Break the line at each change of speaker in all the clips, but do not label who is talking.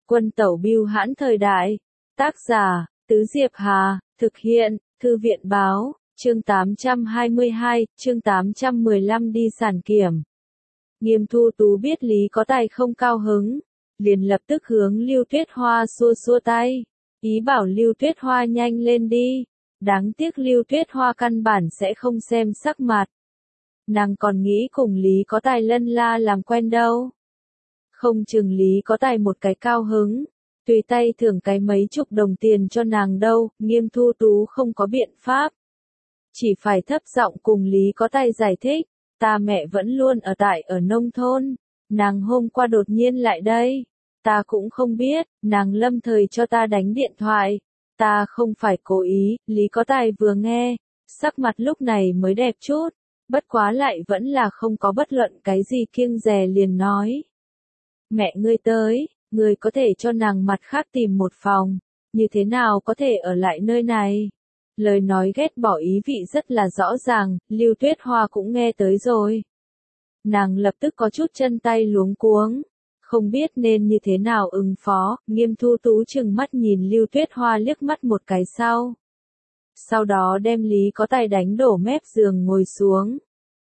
Quân tẩu bưu hãn thời đại. Tác giả, Tứ Diệp Hà, thực hiện, Thư viện báo, chương 822, chương 815 đi sản kiểm. Nghiêm Thu Tú biết Lý Có Tài không cao hứng, liền lập tức hướng Lưu Tuyết Hoa xua xua tay, ý bảo Lưu Tuyết Hoa nhanh lên đi. Đáng tiếc Lưu Tuyết Hoa căn bản sẽ không xem sắc mặt. Nàng còn nghĩ cùng Lý Có Tài lân la làm quen đâu. Không chừng Lý Có Tài một cái cao hứng, tùy tay thưởng cái mấy chục đồng tiền cho nàng đâu. Nghiêm Thu Tú không có biện pháp, chỉ phải thấp giọng cùng Lý Có Tài giải thích, ta mẹ vẫn luôn ở nông thôn, nàng hôm qua đột nhiên lại đây, ta cũng không biết, nàng lâm thời cho ta đánh điện thoại, ta không phải cố ý. Lý Có Tài vừa nghe, sắc mặt lúc này mới đẹp chút, bất quá lại vẫn là không có bất luận cái gì kiêng dè, liền nói, mẹ ngươi tới, ngươi có thể cho nàng mặt khác tìm một phòng, như thế nào có thể ở lại nơi này. Lời nói ghét bỏ ý vị rất là rõ ràng, Lưu Tuyết Hoa cũng nghe tới rồi. Nàng lập tức có chút chân tay luống cuống, không biết nên như thế nào ứng phó. Nghiêm Thu Tú chừng mắt nhìn Lưu Tuyết Hoa liếc mắt một cái sau đó đem Lý Có Tài đánh đổ mép giường ngồi xuống.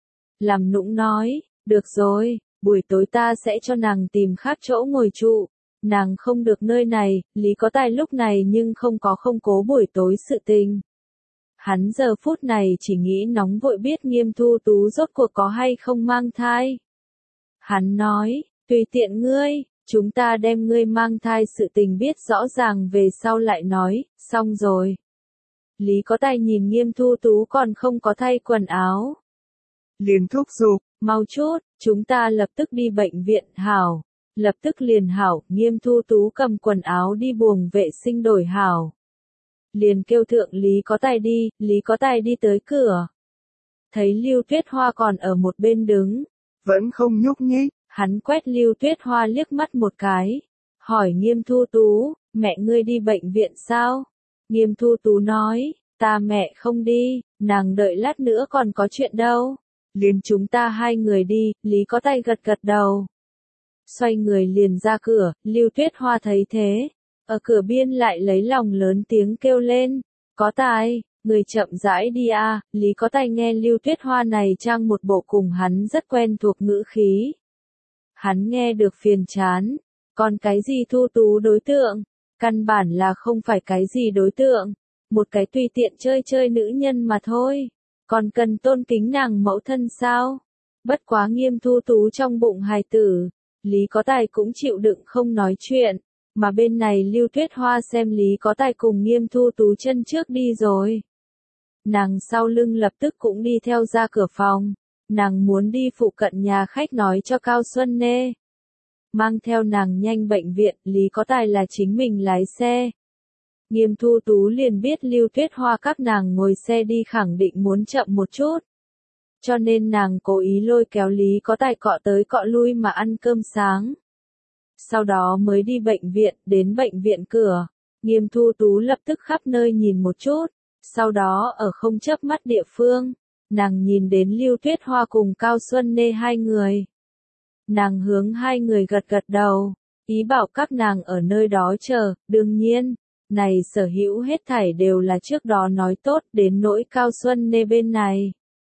Làm nũng nói, được rồi, buổi tối ta sẽ cho nàng tìm khác chỗ ngồi trụ, nàng không được nơi này. Lý Có Tài lúc này nhưng không cố buổi tối sự tình. Hắn giờ phút này chỉ nghĩ nóng vội biết Nghiêm Thu Tú rốt cuộc có hay không mang thai. Hắn nói, tùy tiện ngươi, chúng ta đem ngươi mang thai sự tình biết rõ ràng về sau lại nói. Xong rồi. Lý Có Tài nhìn Nghiêm Thu Tú còn không có thay quần áo, liền thúc giục, mau chút, chúng ta lập tức đi bệnh viện. Hảo, lập tức liền hảo. Nghiêm Thu Tú cầm quần áo đi buồng vệ sinh đổi hảo, liền kêu thượng Lý Có Tài đi. Lý Có Tài đi tới cửa, thấy Lưu Tuyết Hoa còn ở một bên đứng, vẫn không nhúc nhích. Hắn quét Lưu Tuyết Hoa liếc mắt một cái, hỏi Nghiêm Thu Tú, mẹ ngươi đi bệnh viện sao? Nghiêm Thu Tú nói, ta mẹ không đi, nàng đợi lát nữa còn có chuyện đâu, liền chúng ta hai người đi. Lý Có Tài gật gật đầu, xoay người liền ra cửa. Lưu Tuyết Hoa thấy thế, ở cửa biên lại lấy lòng lớn tiếng kêu lên, Có Tài, người chậm rãi đi a. Lý Có Tài nghe Lưu Tuyết Hoa này trang một bộ cùng hắn rất quen thuộc ngữ khí, hắn nghe được phiền chán. Còn cái gì Thu Tú đối tượng, căn bản là không phải cái gì đối tượng, một cái tùy tiện chơi chơi nữ nhân mà thôi, còn cần tôn kính nàng mẫu thân sao? Bất quá Nghiêm Thu Tú trong bụng hài tử, Lý Có Tài cũng chịu đựng không nói chuyện, mà bên này Lưu Tuyết Hoa xem Lý Có Tài cùng Nghiêm Thu Tú chân trước đi rồi, nàng sau lưng lập tức cũng đi theo ra cửa phòng. Nàng muốn đi phụ cận nhà khách nói cho Cao Xuân Nê mang theo nàng nhanh bệnh viện. Lý Có Tài là chính mình lái xe. Nghiêm Thu Tú liền biết Lưu Tuyết Hoa các nàng ngồi xe đi khẳng định muốn chậm một chút, cho nên nàng cố ý lôi kéo Lý Có Tài cọ tới cọ lui mà ăn cơm sáng, sau đó mới đi bệnh viện. Đến bệnh viện cửa, Nghiêm Thu Tú lập tức khắp nơi nhìn một chút, sau đó ở không chớp mắt địa phương, nàng nhìn đến Lưu Tuyết Hoa cùng Cao Xuân Nê hai người. Nàng hướng hai người gật gật đầu, ý bảo các nàng ở nơi đó chờ. Đương nhiên, này sở hữu hết thảy đều là trước đó nói tốt. Đến nỗi Cao Xuân Nê bên này,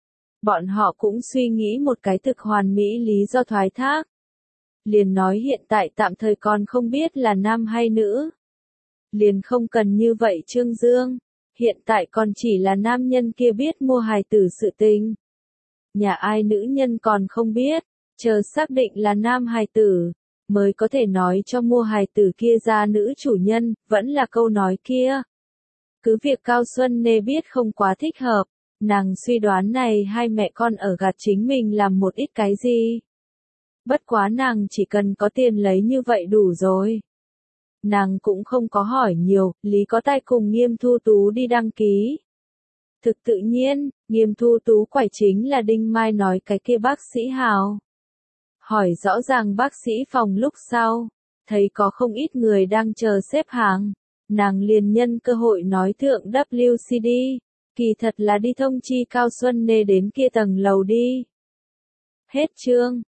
bọn họ cũng suy nghĩ một cái thực hoàn mỹ lý do thoái thác, liền nói hiện tại tạm thời còn không biết là nam hay nữ, liền không cần như vậy trương dương, hiện tại còn chỉ là nam nhân kia biết mua hài tử sự tình, nhà ai nữ nhân còn không biết, chờ xác định là nam hài tử, mới có thể nói cho mua hài tử kia ra nữ chủ nhân. Vẫn là câu nói kia, cứ việc Cao Xuân Nê biết không quá thích hợp, nàng suy đoán này hai mẹ con ở gạt chính mình làm một ít cái gì. Bất quá nàng chỉ cần có tiền lấy như vậy đủ rồi. Nàng cũng không có hỏi nhiều. Lý Có Tài cùng Nghiêm Thu Tú đi đăng ký. Thực tự nhiên, Nghiêm Thu Tú quải chính là Đinh Mai nói cái kia bác sĩ Hào. Hỏi rõ ràng bác sĩ phòng lúc sau, thấy có không ít người đang chờ xếp hàng, nàng liền nhân cơ hội nói thượng WCD, kỳ thật là đi thông chi Cao Xuân Nê đến kia tầng lầu đi. Hết chương.